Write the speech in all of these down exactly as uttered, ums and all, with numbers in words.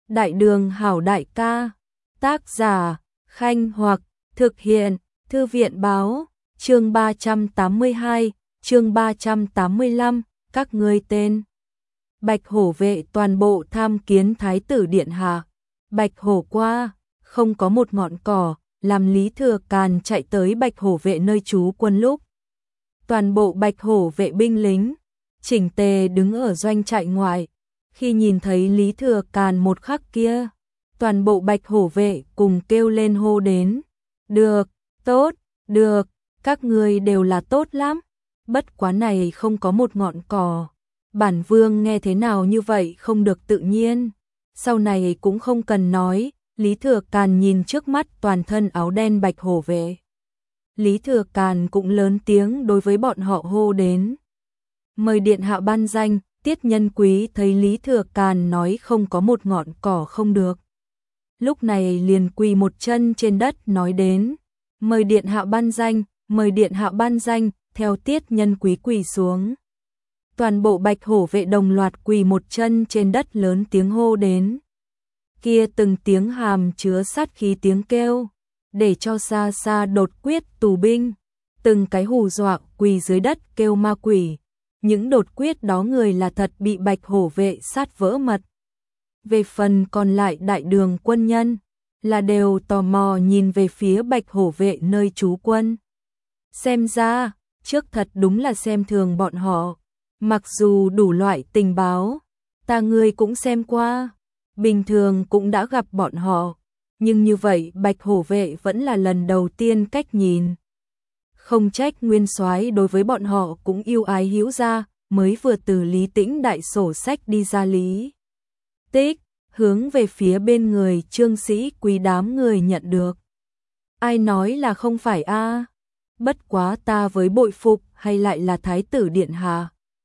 Đại đường hảo đại ca. Tác giả, Khanh Hoặc, thực hiện, Thư viện báo, chương ba trăm tám mươi hai, chương ba trăm tám mươi lăm, các ngươi tên. Bạch Hổ vệ toàn bộ tham kiến Thái tử điện hạ. Bạch Hổ qua, không có một ngọn cỏ, làm Lý Thừa Càn chạy tới Bạch Hổ vệ nơi trú quân lúc. Toàn bộ Bạch Hổ vệ binh lính, chỉnh tề đứng ở doanh trại ngoại. Khi nhìn thấy Lý Thừa Càn một khắc kia, toàn bộ Bạch Hổ vệ cùng kêu lên hô đến. Được, tốt, được, các ngươi đều là tốt lắm. Bất quá này không có một ngọn cỏ. Bản vương nghe thế nào như vậy không được tự nhiên. Sau này cũng không cần nói. Lý Thừa Càn nhìn trước mắt toàn thân áo đen Bạch Hổ vệ. Lý Thừa Càn cũng lớn tiếng đối với bọn họ hô đến. Mời điện hạ ban danh. Tiết Nhân Quý thấy Lý Thừa Càn nói không có một ngọn cỏ không được. Lúc này liền quỳ một chân trên đất nói đến. Mời điện hạ ban danh, mời điện hạ ban danh, theo Tiết Nhân Quý quỳ xuống. Toàn bộ Bạch Hổ vệ đồng loạt quỳ một chân trên đất lớn tiếng hô đến. Kia từng tiếng hàm chứa sát khí tiếng kêu, để cho xa xa đột quyết tù binh, từng cái hù dọa quỳ dưới đất kêu ma quỷ. Những đột quyết đó người là thật bị Bạch Hổ vệ sát vỡ mật. Về phần còn lại đại đường quân nhân, là đều tò mò nhìn về phía Bạch Hổ vệ nơi trú quân. Xem ra, trước thật đúng là xem thường bọn họ. Mặc dù đủ loại tình báo, ta ngươi cũng xem qua, bình thường cũng đã gặp bọn họ, nhưng như vậy Bạch Hổ vệ vẫn là lần đầu tiên cách nhìn. Không trách nguyên soái đối với bọn họ cũng yêu ái hữu ra, mới vừa từ Lý Tĩnh đại sổ sách đi ra Lý Tích, hướng về phía bên người Trương Sĩ Quý đám người nhận được. Ai nói là không phải a? Bất quá ta với bội phục hay lại là Thái tử điện hạ.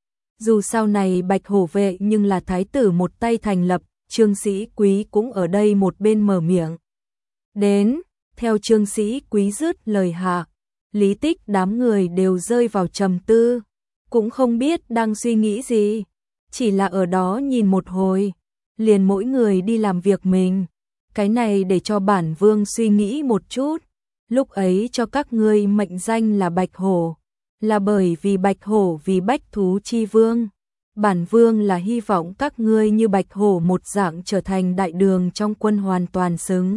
Dù sau này Bạch Hổ vệ nhưng là Thái tử một tay thành lập, Trương Sĩ Quý cũng ở đây một bên mở miệng. Đến, theo Trương Sĩ Quý dứt lời hạ. Lý Tích đám người đều rơi vào trầm tư, cũng không biết đang suy nghĩ gì, chỉ là ở đó nhìn một hồi, liền mỗi người đi làm việc mình. Cái này để cho bản vương suy nghĩ một chút, lúc ấy cho các ngươi mệnh danh là Bạch Hổ, là bởi vì Bạch Hổ vì bách thú chi vương. Bản vương là hy vọng các ngươi như Bạch Hổ một dạng trở thành đại đường trong quân hoàn toàn xứng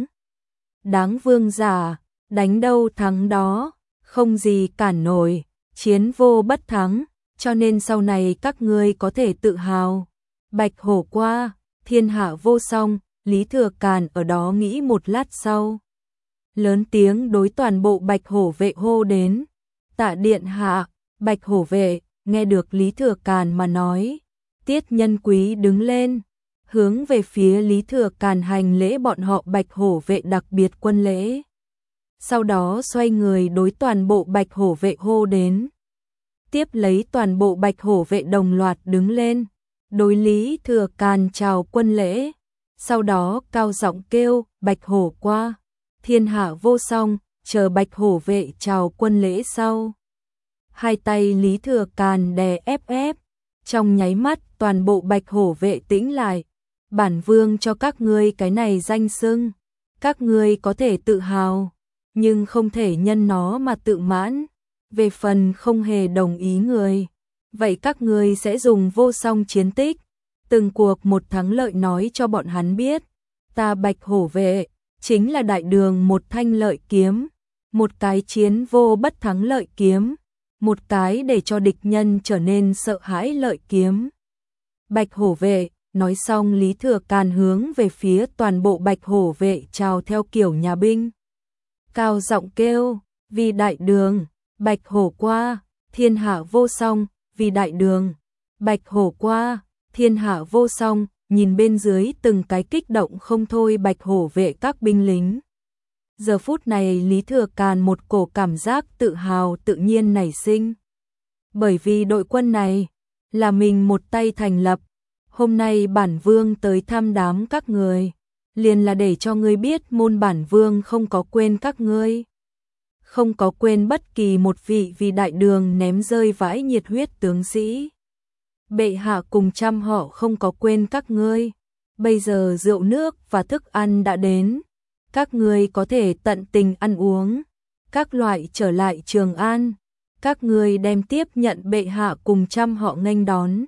đáng vương giả, đánh đâu thắng đó. Không gì cản nổi, chiến vô bất thắng, cho nên sau này các ngươi có thể tự hào. Bạch Hổ qua, thiên hạ vô song, Lý Thừa Càn ở đó nghĩ một lát sau. Lớn tiếng đối toàn bộ Bạch Hổ vệ hô đến. Tạ điện hạ, Bạch Hổ vệ, nghe được Lý Thừa Càn mà nói. Tiết Nhân Quý đứng lên, hướng về phía Lý Thừa Càn hành lễ bọn họ Bạch Hổ vệ đặc biệt quân lễ. Sau đó xoay người đối toàn bộ Bạch Hổ vệ hô đến. Tiếp lấy toàn bộ Bạch Hổ vệ đồng loạt đứng lên, đối Lý Thừa Càn chào quân lễ. Sau đó cao giọng kêu, Bạch Hổ qua, thiên hạ vô song, chờ Bạch Hổ vệ chào quân lễ sau. Hai tay Lý Thừa Càn đè ép ép, trong nháy mắt toàn bộ Bạch Hổ vệ tĩnh lại. Bản vương cho các ngươi cái này danh xưng, các ngươi có thể tự hào, nhưng không thể nhân nó mà tự mãn. Về phần không hề đồng ý người, vậy các ngươi sẽ dùng vô song chiến tích, từng cuộc một thắng lợi nói cho bọn hắn biết. Ta Bạch Hổ vệ, chính là đại đường một thanh lợi kiếm, một cái chiến vô bất thắng lợi kiếm, một cái để cho địch nhân trở nên sợ hãi lợi kiếm. Bạch Hổ vệ, nói xong Lý Thừa Càn hướng về phía toàn bộ Bạch Hổ vệ chào theo kiểu nhà binh. Cao giọng kêu, vì đại đường, Bạch Hổ qua, thiên hạ vô song, vì đại đường, Bạch Hổ qua, thiên hạ vô song, nhìn bên dưới từng cái kích động không thôi Bạch Hổ vệ các binh lính. Giờ phút này Lý Thừa Càn một cổ cảm giác tự hào tự nhiên nảy sinh. Bởi vì đội quân này, là mình một tay thành lập, hôm nay bản vương tới thăm đám các người. Liền là để cho ngươi biết môn bản vương không có quên các ngươi. Không có quên bất kỳ một vị vì đại đường ném rơi vãi nhiệt huyết tướng sĩ. Bệ hạ cùng trăm họ không có quên các ngươi. bây giờ rượu nước và thức ăn đã đến, các ngươi có thể tận tình ăn uống, các loại trở lại Trường An, các ngươi đem tiếp nhận bệ hạ cùng trăm họ nghênh đón.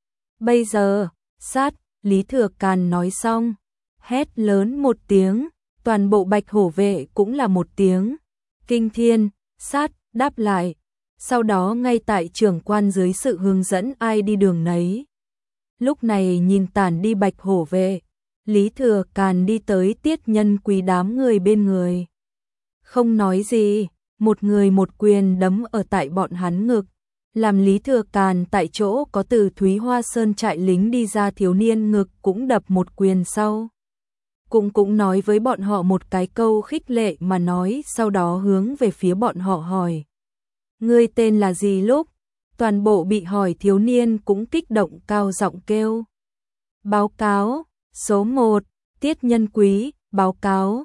Bây giờ, sát, Lý Thừa Càn nói xong, hét lớn một tiếng, toàn bộ Bạch Hổ vệ cũng là một tiếng. Kinh thiên, sát, đáp lại, sau đó ngay tại trưởng quan dưới sự hướng dẫn ai đi đường nấy. Lúc này nhìn tản đi Bạch Hổ vệ, Lý Thừa Càn đi tới Tiết Nhân Quý đám người bên người. Không nói gì, một người một quyền đấm ở tại bọn hắn ngực, làm Lý Thừa Càn tại chỗ có từ Thúy Hoa Sơn trại lính đi ra thiếu niên ngực cũng đập một quyền sau. Cũng cũng nói với bọn họ một cái câu khích lệ mà nói, sau đó hướng về phía bọn họ hỏi. Ngươi tên là gì? Lúc toàn bộ bị hỏi thiếu niên cũng kích động cao giọng kêu. Báo cáo, số một, Tiết Nhân Quý, báo cáo.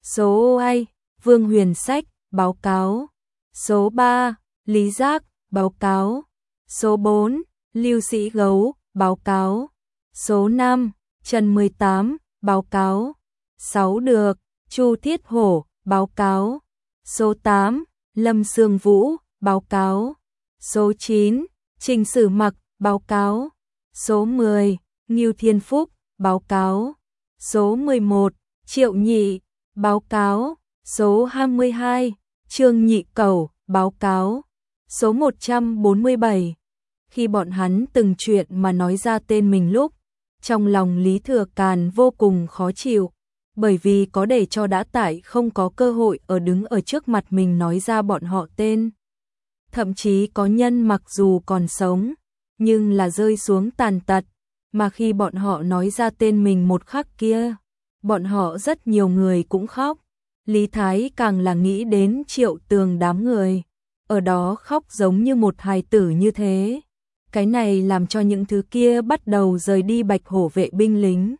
Số hai, Vương Huyền Sách, báo cáo. Số ba, Lý Giác, báo cáo. Số bốn, Lưu Sĩ Gấu, báo cáo. Số năm, Trần mười tám, báo cáo. sáu được, Chu Thiết Hổ, báo cáo. Số tám, Lâm Sương Vũ, báo cáo. Số chín, Trình Sử Mặc, báo cáo. Số mười, Ngưu Thiên Phúc, báo cáo. Số mười một, Triệu Nhị, báo cáo. Số hai mươi hai, Trương Nhị Cẩu, báo cáo. Số một trăm bốn mươi bảy. Khi bọn hắn từng chuyện mà nói ra tên mình lúc, trong lòng Lý Thừa Càn vô cùng khó chịu, bởi vì có để cho đã tại không có cơ hội ở đứng ở trước mặt mình nói ra bọn họ tên. Thậm chí có nhân mặc dù còn sống, nhưng là rơi xuống tàn tật, mà khi bọn họ nói ra tên mình một khắc kia, bọn họ rất nhiều người cũng khóc. Lý Thái càng là nghĩ đến Triệu Tường đám người, ở đó khóc giống như một hài tử như thế. Cái này làm cho những thứ kia bắt đầu rời đi Bạch Hổ vệ binh lính,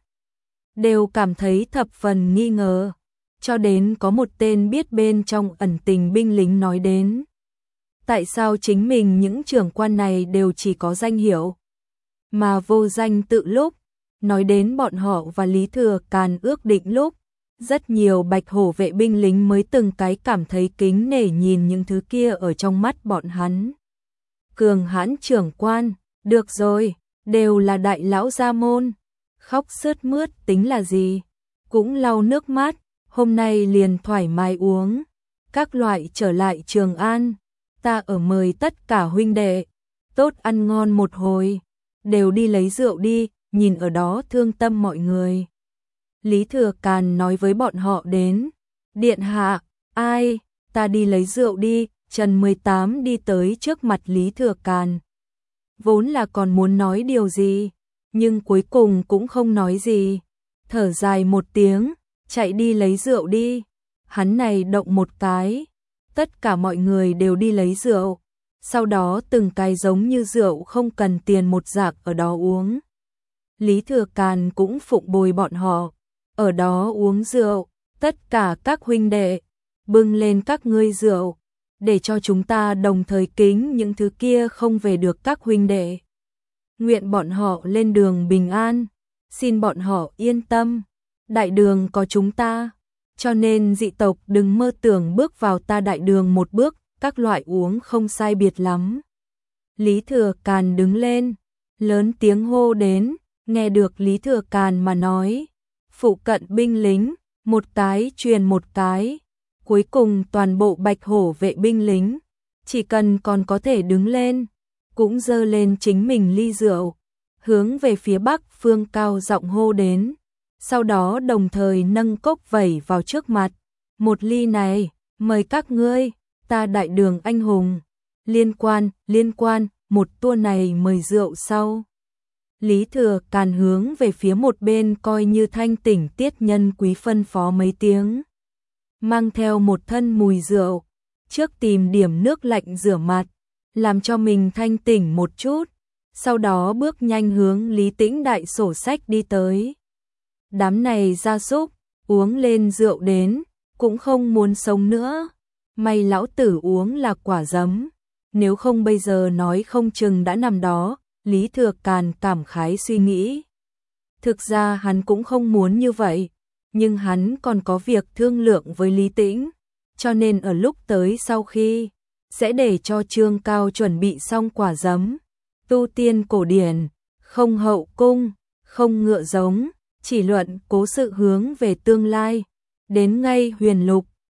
đều cảm thấy thập phần nghi ngờ, cho đến có một tên biết bên trong ẩn tình binh lính nói đến. Tại sao chính mình những trưởng quan này đều chỉ có danh hiệu, mà vô danh tự lúc, nói đến bọn họ và Lý Thừa Càn ước định lúc, rất nhiều Bạch Hổ vệ binh lính mới từng cái cảm thấy kính nể nhìn những thứ kia ở trong mắt bọn hắn. Cường hãn trưởng quan, được rồi, đều là đại lão gia môn, khóc sướt mướt tính là gì, cũng lau nước mắt, hôm nay liền thoải mái uống, các loại trở lại Trường An, ta ở mời tất cả huynh đệ, tốt ăn ngon một hồi, đều đi lấy rượu đi, nhìn ở đó thương tâm mọi người. Lý Thừa Càn nói với bọn họ đến, điện hạ, ai, ta đi lấy rượu đi. Trần mười tám đi tới trước mặt Lý Thừa Càn, vốn là còn muốn nói điều gì, nhưng cuối cùng cũng không nói gì, thở dài một tiếng, chạy đi lấy rượu đi. Hắn này động một cái, tất cả mọi người đều đi lấy rượu, sau đó từng cái giống như rượu không cần tiền một dạc ở đó uống. Lý Thừa Càn cũng phụng bồi bọn họ, ở đó uống rượu, tất cả các huynh đệ, bưng lên các ngươi rượu, để cho chúng ta đồng thời kính những thứ kia không về được các huynh đệ. Nguyện bọn họ lên đường bình an, xin bọn họ yên tâm, đại đường có chúng ta, cho nên dị tộc đừng mơ tưởng bước vào ta đại đường một bước, các loại uống không sai biệt lắm. Lý Thừa Càn đứng lên, lớn tiếng hô đến, nghe được Lý Thừa Càn mà nói, phụ cận binh lính, một cái truyền một cái. Cuối cùng toàn bộ Bạch Hổ vệ binh lính, chỉ cần còn có thể đứng lên, cũng dơ lên chính mình ly rượu, hướng về phía bắc phương cao giọng hô đến, sau đó đồng thời nâng cốc vẩy vào trước mặt, một ly này, mời các ngươi, ta đại đường anh hùng, liên quan, liên quan, một tua này mời rượu sau. Lý Thừa Càn hướng về phía một bên coi như thanh tỉnh Tiết Nhân Quý phân phó mấy tiếng, mang theo một thân mùi rượu, trước tìm điểm nước lạnh rửa mặt, làm cho mình thanh tỉnh một chút, sau đó bước nhanh hướng Lý Tĩnh đại sổ sách đi tới. Đám này gia súc, uống lên rượu đến, cũng không muốn sống nữa, may lão tử uống là quả giấm, nếu không bây giờ nói không chừng đã nằm đó. Lý Thừa Càn cảm khái suy nghĩ. Thực ra hắn cũng không muốn như vậy, nhưng hắn còn có việc thương lượng với Lý Tĩnh, cho nên ở lúc tới sau khi sẽ để cho Trương Cao chuẩn bị xong quả giấm, tu tiên cổ điển, không hậu cung, không ngựa giống, chỉ luận cố sự hướng về tương lai, đến ngay huyền lục,